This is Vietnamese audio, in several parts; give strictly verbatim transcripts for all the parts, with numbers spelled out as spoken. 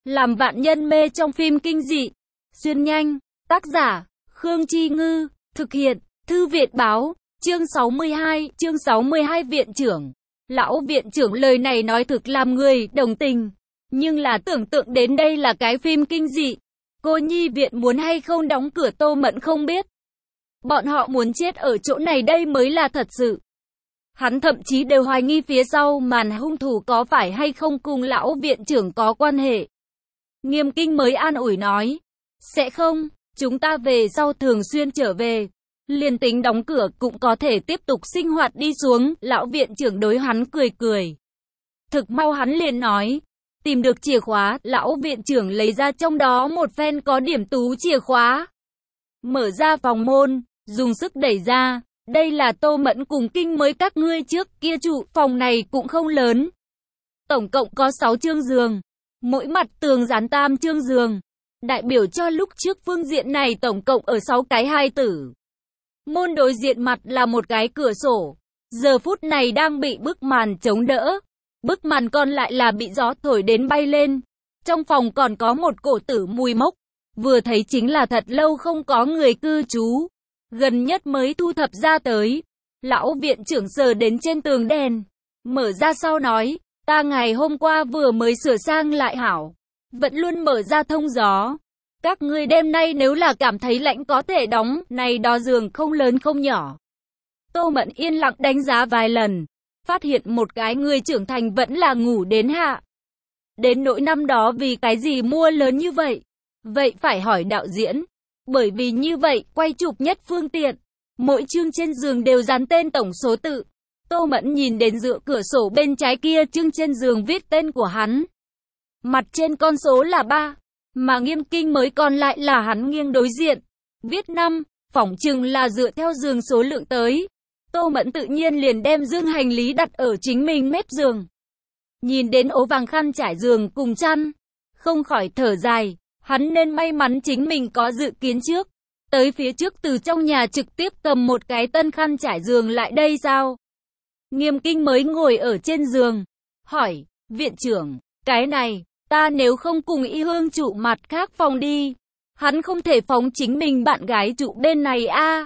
Làm vạn nhân mê trong phim kinh dị. Xuyên nhanh. Tác giả, Khương Chi Ngư. Thực hiện, Thư viện Báo. Chương sáu mươi hai, chương sáu mươi hai Viện trưởng. Lão viện trưởng lời này nói thực làm người đồng tình. Nhưng là tưởng tượng đến đây là cái phim kinh dị. Cô nhi viện muốn hay không đóng cửa Tô Mẫn không biết. Bọn họ muốn chết ở chỗ này đây mới là thật sự. Hắn thậm chí đều hoài nghi phía sau màn hung thủ có phải hay không cùng lão viện trưởng có quan hệ. Nghiêm Kinh mới an ủi nói. Sẽ không, chúng ta về sau thường xuyên trở về. Liền tính đóng cửa cũng có thể tiếp tục sinh hoạt đi xuống. Lão viện trưởng đối hắn cười cười. Thực mau hắn liền nói. Tìm được chìa khóa, lão viện trưởng lấy ra trong đó một phen có điểm tú chìa khóa. Mở ra phòng môn, dùng sức đẩy ra. Đây là Tô Mẫn cùng Kinh mới các ngươi trước kia trụ, phòng này cũng không lớn. Tổng cộng có sáu chương giường. Mỗi mặt tường dán tam chương giường. Đại biểu cho lúc trước phương diện này tổng cộng ở sáu cái hai tử. Môn đối diện mặt là một cái cửa sổ. Giờ phút này đang bị bức màn chống đỡ. Bức màn còn lại là bị gió thổi đến bay lên. Trong phòng còn có một cổ tử mùi mốc. Vừa thấy chính là thật lâu không có người cư trú. Gần nhất mới thu thập ra tới. Lão viện trưởng sờ đến trên tường đèn. Mở ra sau nói. Ta ngày hôm qua vừa mới sửa sang lại hảo. Vẫn luôn mở ra thông gió. Các ngươi đêm nay nếu là cảm thấy lạnh có thể đóng. Này đó giường không lớn không nhỏ. Tô Mẫn yên lặng đánh giá vài lần. Phát hiện một cái người trưởng thành vẫn là ngủ đến hạ. Đến nỗi năm đó vì cái gì mua lớn như vậy? Vậy phải hỏi đạo diễn. Bởi vì như vậy, quay chụp nhất phương tiện. Mỗi chương trên giường đều dán tên tổng số tự. Tô Mẫn nhìn đến dựa cửa sổ bên trái kia chương trên giường viết tên của hắn. Mặt trên con số là ba. Mà Nghiêm Kinh mới còn lại là hắn nghiêng đối diện. Viết năm, phỏng chừng là dựa theo giường số lượng tới. Tô Mẫn tự nhiên liền đem dương hành lý đặt ở chính mình mép giường. Nhìn đến ố vàng khăn trải giường cùng chăn. Không khỏi thở dài. Hắn nên may mắn chính mình có dự kiến trước. Tới phía trước từ trong nhà trực tiếp cầm một cái tân khăn trải giường lại đây sao? Nghiêm Kinh mới ngồi ở trên giường. Hỏi, viện trưởng, cái này, ta nếu không cùng Y Hương trụ mặt khác phòng đi. Hắn không thể phóng chính mình bạn gái trụ bên này a à?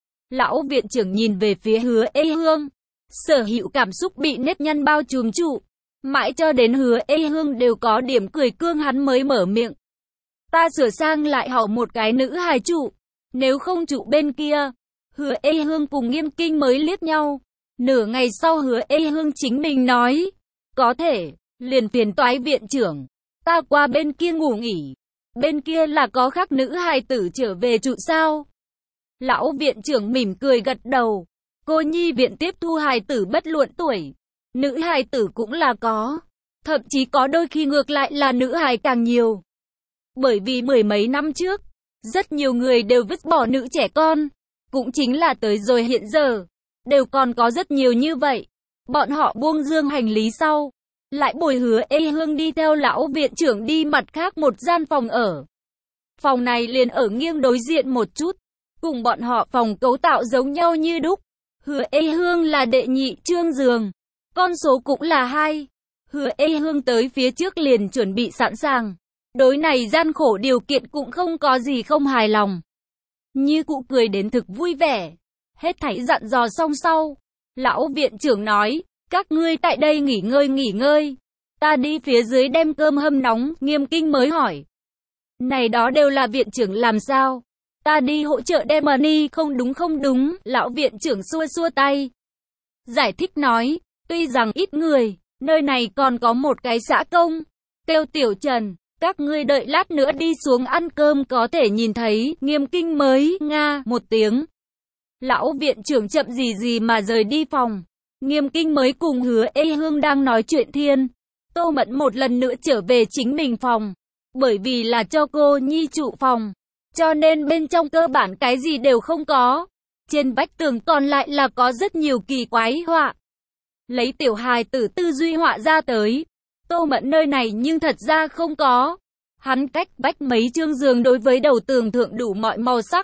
Lão viện trưởng nhìn về phía Hứa Ê Hương. Sở hữu cảm xúc bị nếp nhăn bao trùm trụ. Mãi cho đến Hứa Ê Hương đều có điểm cười cương hắn mới mở miệng. Ta sửa sang lại hảo một cái nữ hài trụ. Nếu không trụ bên kia. Hứa Ê Hương cùng Nghiêm Kinh mới liếc nhau. Nửa ngày sau Hứa Ê Hương chính mình nói. Có thể, liền phiền toái viện trưởng. Ta qua bên kia ngủ nghỉ. Bên kia là có khác nữ hài tử trở về trụ sao? Lão viện trưởng mỉm cười gật đầu. Cô nhi viện tiếp thu hài tử bất luận tuổi. Nữ hài tử cũng là có. Thậm chí có đôi khi ngược lại là nữ hài càng nhiều. Bởi vì mười mấy năm trước, rất nhiều người đều vứt bỏ nữ trẻ con. Cũng chính là tới rồi hiện giờ, đều còn có rất nhiều như vậy. Bọn họ buông dương hành lý sau, lại bồi Hứa Ê Hương đi theo lão viện trưởng đi mặt khác một gian phòng ở. Phòng này liền ở nghiêng đối diện một chút, cùng bọn họ phòng cấu tạo giống nhau như đúc. Hứa Ê Hương là đệ nhị chương giường, con số cũng là hai. Hứa Ê Hương tới phía trước liền chuẩn bị sẵn sàng. Đối này gian khổ điều kiện cũng không có gì không hài lòng. Như cụ cười đến thực vui vẻ. Hết thảy dặn dò xong sau. Lão viện trưởng nói, các ngươi tại đây nghỉ ngơi nghỉ ngơi. Ta đi phía dưới đem cơm hâm nóng. Nghiêm Kinh mới hỏi. Này đó đều là viện trưởng làm sao? Ta đi hỗ trợ đem money. Không đúng không đúng. Lão viện trưởng xua xua tay. Giải thích nói, tuy rằng ít người, nơi này còn có một cái xã công. Kêu Tiểu Trần. Các ngươi đợi lát nữa đi xuống ăn cơm có thể nhìn thấy. Nghiêm Kinh mới nga một tiếng. Lão viện trưởng chậm gì gì mà rời đi phòng. Nghiêm Kinh mới cùng Hứa Ê Hương đang nói chuyện thiên. Tô Mẫn một lần nữa trở về chính mình phòng. Bởi vì là cho cô nhi trụ phòng, cho nên bên trong cơ bản cái gì đều không có. Trên vách tường còn lại là có rất nhiều kỳ quái họa. Lấy tiểu hài tử tư duy họa ra tới. Tô Mẫn nơi này nhưng thật ra không có. Hắn cách vách mấy chương giường đối với đầu tường thượng đủ mọi màu sắc.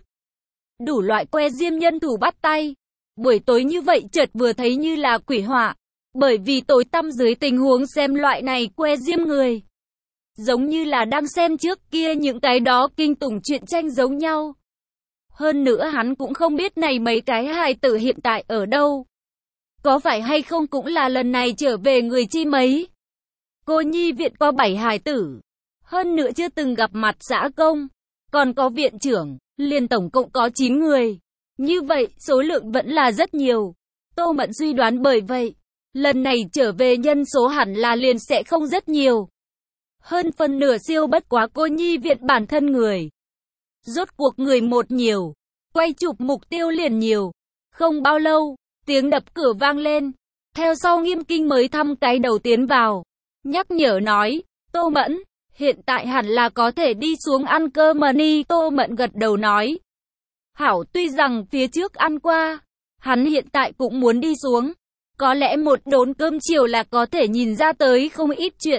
Đủ loại que diêm nhân thủ bắt tay. Buổi tối như vậy chợt vừa thấy như là quỷ họa. Bởi vì tối tăm dưới tình huống xem loại này que diêm người. giống như là đang xem trước kia những cái đó kinh tủng truyện tranh giống nhau. Hơn nữa hắn cũng không biết này mấy cái hài tử hiện tại ở đâu. Có phải hay không cũng là lần này trở về người chi mấy. Cô nhi viện có bảy hài tử. Hơn nữa chưa từng gặp mặt xã công. Còn có viện trưởng, liền tổng cộng có chín người. Như vậy, số lượng vẫn là rất nhiều. Tô Mẫn suy đoán bởi vậy, lần này trở về nhân số hẳn là liền sẽ không rất nhiều. Hơn phần nửa siêu bất quá cô nhi viện bản thân người. Rốt cuộc người một nhiều, quay chụp mục tiêu liền nhiều. Không bao lâu, tiếng đập cửa vang lên. Theo sau Nghiêm Kinh mới thăm cái đầu tiến vào. Nhắc nhở nói, Tô Mẫn, hiện tại hẳn là có thể đi xuống ăn cơm mà đi. Tô Mẫn gật đầu nói. Hảo, tuy rằng phía trước ăn qua, hắn hiện tại cũng muốn đi xuống. Có lẽ một đốn cơm chiều là có thể nhìn ra tới không ít chuyện.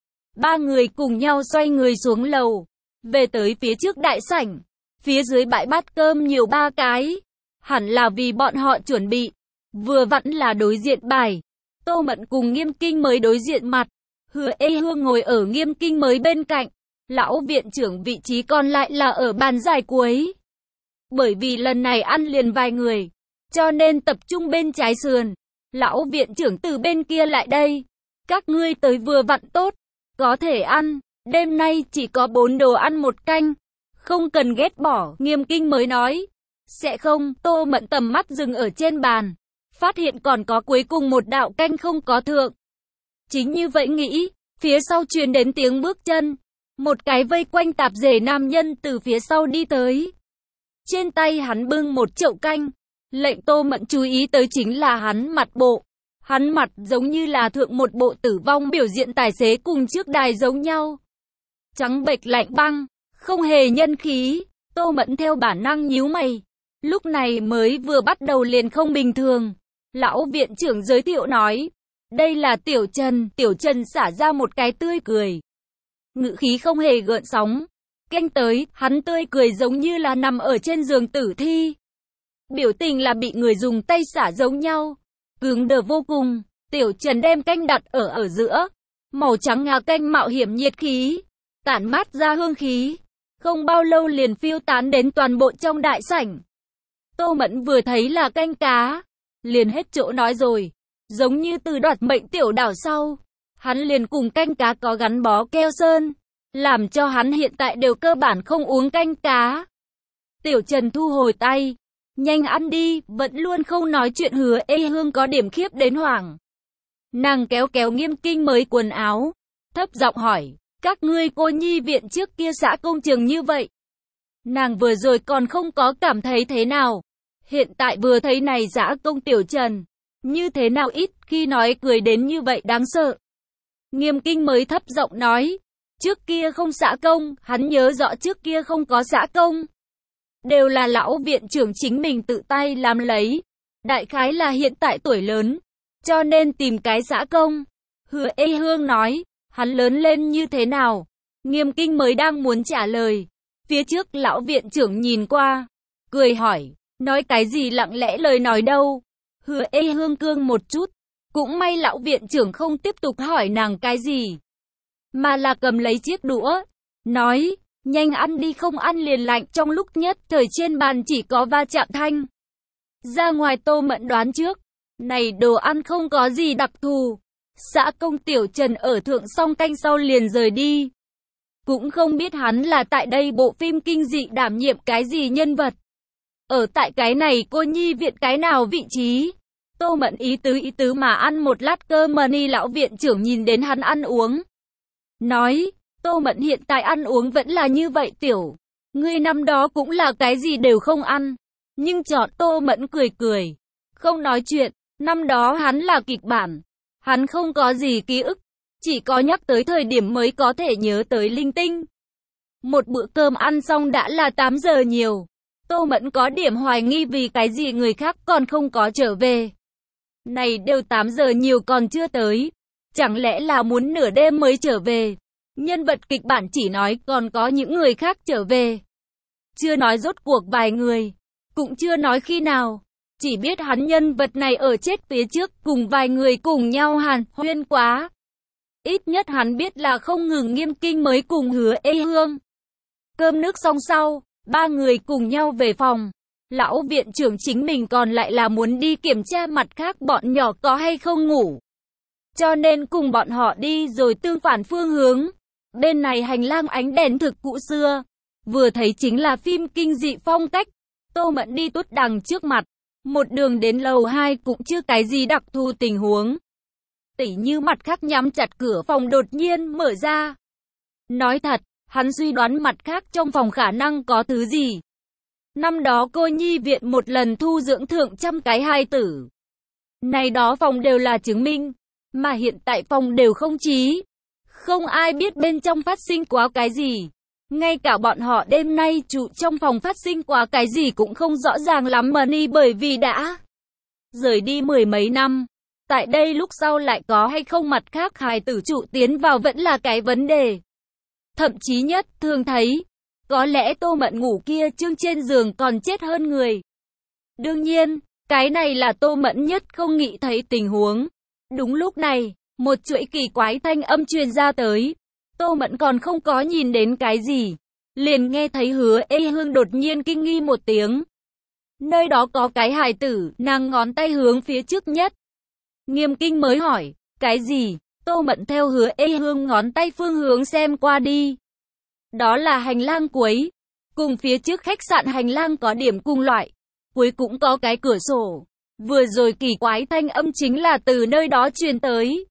Ba người cùng nhau xoay người xuống lầu. Về tới phía trước đại sảnh. Phía dưới bãi bát cơm nhiều ba cái. Hẳn là vì bọn họ chuẩn bị. Vừa vặn là đối diện bài. Tô Mẫn cùng Nghiêm Kinh mới đối diện mặt. Hứa Ê Hương ngồi ở Nghiêm Kinh mới bên cạnh. Lão viện trưởng vị trí còn lại là ở bàn dài cuối. Bởi vì lần này ăn liền vài người, cho nên tập trung bên trái sườn. Lão viện trưởng từ bên kia lại đây. Các ngươi tới vừa vặn tốt. Có thể ăn. Đêm nay chỉ có bốn đồ ăn một canh. Không cần ghét bỏ. Nghiêm Kinh mới nói. Sẽ không. Tô Mẫn tầm mắt dừng ở trên bàn. Phát hiện còn có cuối cùng một đạo canh không có thượng. Chính như vậy nghĩ. Phía sau truyền đến tiếng bước chân. Một cái vây quanh tạp dề nam nhân từ phía sau đi tới. Trên tay hắn bưng một chậu canh. Lệnh Tô Mẫn chú ý tới chính là hắn mặt bộ. Hắn mặt giống như là thượng một bộ tử vong biểu diễn tài xế cùng trước đài giống nhau. Trắng bệch lạnh băng, không hề nhân khí. Tô Mẫn theo bản năng nhíu mày. Lúc này mới vừa bắt đầu liền không bình thường. Lão viện trưởng giới thiệu nói. Đây là Tiểu Trần. Tiểu Trần xả ra một cái tươi cười. Ngữ khí không hề gợn sóng. Canh tới, hắn tươi cười giống như là nằm ở trên giường tử thi. Biểu tình là bị người dùng tay xả giống nhau. Cứng đờ vô cùng. Tiểu Trần đem canh đặt ở ở giữa. Màu trắng ngà canh mạo hiểm nhiệt khí. Tản mát ra hương khí. Không bao lâu liền phiêu tán đến toàn bộ trong đại sảnh. Tô Mẫn vừa thấy là canh cá. Liền hết chỗ nói rồi. Giống như từ đoạt mệnh tiểu đảo sau. Hắn liền cùng canh cá có gắn bó keo sơn. Làm cho hắn hiện tại đều cơ bản không uống canh cá. Tiểu Trần thu hồi tay. Nhanh ăn đi, vẫn luôn không nói chuyện. Hứa Ê Hương có điểm khiếp đến hoảng. Nàng kéo kéo Nghiêm Kinh mới quần áo. Thấp giọng hỏi, các ngươi cô nhi viện trước kia xã công trường như vậy. Nàng vừa rồi còn không có cảm thấy thế nào. Hiện tại vừa thấy này xã công Tiểu Trần. Như thế nào ít khi nói cười đến như vậy đáng sợ. Nghiêm Kinh mới thấp giọng nói. Trước kia không xã công, hắn nhớ rõ trước kia không có xã công. Đều là lão viện trưởng chính mình tự tay làm lấy. Đại khái là hiện tại tuổi lớn, cho nên tìm cái xã công. Hứa Ê Hương nói, hắn lớn lên như thế nào? Nghiêm Kinh mới đang muốn trả lời. Phía trước lão viện trưởng nhìn qua, cười hỏi, nói cái gì lặng lẽ lời nói đâu. Hứa Ê Hương cương một chút, cũng may lão viện trưởng không tiếp tục hỏi nàng cái gì. Mà là cầm lấy chiếc đũa, nói, nhanh ăn đi, không ăn liền lạnh. Trong lúc nhất thời trên bàn chỉ có va chạm thanh. Ra ngoài Tô Mẫn đoán trước, này đồ ăn không có gì đặc thù. Xã công Tiểu Trần ở thượng xong canh sau liền rời đi. Cũng không biết hắn là tại đây bộ phim kinh dị đảm nhiệm cái gì nhân vật. Ở tại cái này cô nhi viện cái nào vị trí. Tô Mẫn ý tứ ý tứ mà ăn một lát cơm mà ni. Lão viện trưởng nhìn đến hắn ăn uống. Nói, Tô Mẫn hiện tại ăn uống vẫn là như vậy Tiểu. Ngươi năm đó cũng là cái gì đều không ăn. Nhưng chọn. Tô Mẫn cười cười. Không nói chuyện, năm đó hắn là kịch bản. Hắn không có gì ký ức. Chỉ có nhắc tới thời điểm mới có thể nhớ tới linh tinh. Một bữa cơm ăn xong đã là tám giờ nhiều. Tô Mẫn có điểm hoài nghi vì cái gì người khác còn không có trở về. Này đều tám giờ nhiều còn chưa tới. Chẳng lẽ là muốn nửa đêm mới trở về? Nhân vật kịch bản chỉ nói còn có những người khác trở về. Chưa nói rốt cuộc vài người. Cũng chưa nói khi nào. Chỉ biết hắn nhân vật này ở chết phía trước cùng vài người cùng nhau hàn huyên quá. Ít nhất hắn biết là không ngừng Nghiêm Kinh mới cùng Hứa Ê Hương. Cơm nước xong sau, ba người cùng nhau về phòng. Lão viện trưởng chính mình còn lại là muốn đi kiểm tra mặt khác bọn nhỏ có hay không ngủ. Cho nên cùng bọn họ đi rồi tương phản phương hướng. Bên này hành lang ánh đèn thực cũ xưa. Vừa thấy chính là phim kinh dị phong cách. Tô Mẫn đi tuốt đằng trước mặt. Một đường đến lầu hai cũng chưa cái gì đặc thù tình huống. Tỉ như mặt khác nhắm chặt cửa phòng đột nhiên mở ra. Nói thật, hắn suy đoán mặt khác trong phòng khả năng có thứ gì. Năm đó cô nhi viện một lần thu dưỡng thượng trăm cái hài tử. Này đó phòng đều là chứng minh. Mà hiện tại phòng đều không chí. Không ai biết bên trong phát sinh quá cái gì. Ngay cả bọn họ đêm nay trụ trong phòng phát sinh quá cái gì cũng không rõ ràng lắm mà ni bởi vì đã rời đi mười mấy năm. Tại đây lúc sau lại có hay không mặt khác hài tử trụ tiến vào vẫn là cái vấn đề. Thậm chí nhất thường thấy, có lẽ Tô Mẫn ngủ kia chương trên giường còn chết hơn người. Đương nhiên, cái này là Tô Mẫn nhất không nghĩ thấy tình huống. Đúng lúc này, một chuỗi kỳ quái thanh âm truyền ra tới. Tô Mẫn còn không có nhìn đến cái gì. Liền nghe thấy Hứa Ê Hương đột nhiên kinh nghi một tiếng. Nơi đó có cái hài tử, nàng ngón tay hướng phía trước nhất. Nghiêm Kinh mới hỏi, cái gì? Tô Mẫn theo Hứa Ê Hương ngón tay phương hướng xem qua đi. Đó là hành lang cuối. Cùng phía trước khách sạn hành lang có điểm cùng loại. Cuối cũng có cái cửa sổ. Vừa rồi kỳ quái thanh âm chính là từ nơi đó truyền tới.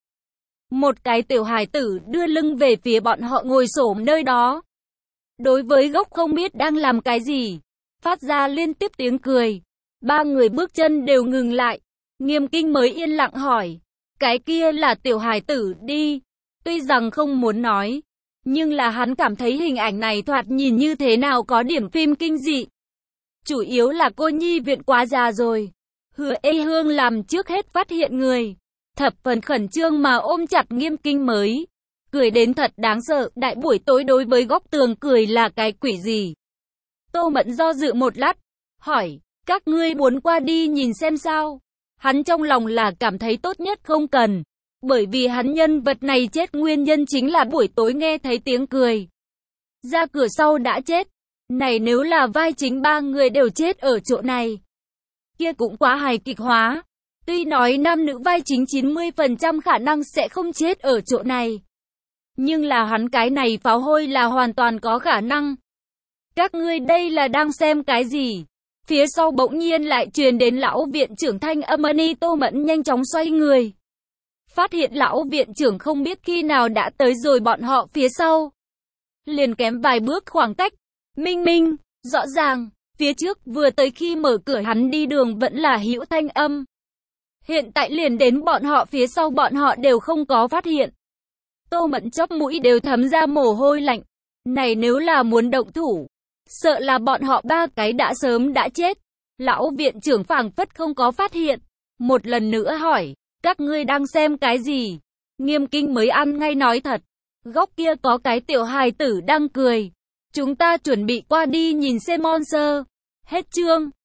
Một cái tiểu hài tử đưa lưng về phía bọn họ ngồi xổm nơi đó. Đối với gốc không biết đang làm cái gì. Phát ra liên tiếp tiếng cười. Ba người bước chân đều ngừng lại. Nghiêm Kinh mới yên lặng hỏi. Cái kia là tiểu hài tử đi. Tuy rằng không muốn nói. Nhưng là hắn cảm thấy hình ảnh này thoạt nhìn như thế nào có điểm phim kinh dị. Chủ yếu là cô nhi viện quá già rồi. Hứa Ê Hương làm trước hết phát hiện người. Thập phần khẩn trương mà ôm chặt Nghiêm Kinh mới. Cười đến thật đáng sợ, đại buổi tối đối với góc tường cười là cái quỷ gì. Tô Mẫn do dự một lát, hỏi, các ngươi muốn qua đi nhìn xem sao. Hắn trong lòng là cảm thấy tốt nhất không cần. Bởi vì hắn nhân vật này chết nguyên nhân chính là buổi tối nghe thấy tiếng cười. Ra cửa sau đã chết. Này nếu là vai chính ba người đều chết ở chỗ này. Kia cũng quá hài kịch hóa. Tuy nói nam nữ vai chính chín mươi phần trăm khả năng sẽ không chết ở chỗ này. Nhưng là hắn cái này pháo hôi là hoàn toàn có khả năng. Các ngươi đây là đang xem cái gì? Phía sau bỗng nhiên lại truyền đến lão viện trưởng thanh âm ni. Tô Mẫn nhanh chóng xoay người. Phát hiện lão viện trưởng không biết khi nào đã tới rồi bọn họ phía sau. Liền kém vài bước khoảng cách. Minh Minh, rõ ràng, phía trước vừa tới khi mở cửa hắn đi đường vẫn là hữu thanh âm. Hiện tại liền đến bọn họ phía sau bọn họ đều không có phát hiện. Tô Mẫn chóp mũi đều thấm ra mồ hôi lạnh. Này nếu là muốn động thủ, sợ là bọn họ ba cái đã sớm đã chết. Lão viện trưởng phảng phất không có phát hiện. Một lần nữa hỏi, các ngươi đang xem cái gì? Nghiêm Kinh mới ăn ngay nói thật. Góc kia có cái tiểu hài tử đang cười. Chúng ta chuẩn bị qua đi nhìn xem monster. Hết chương.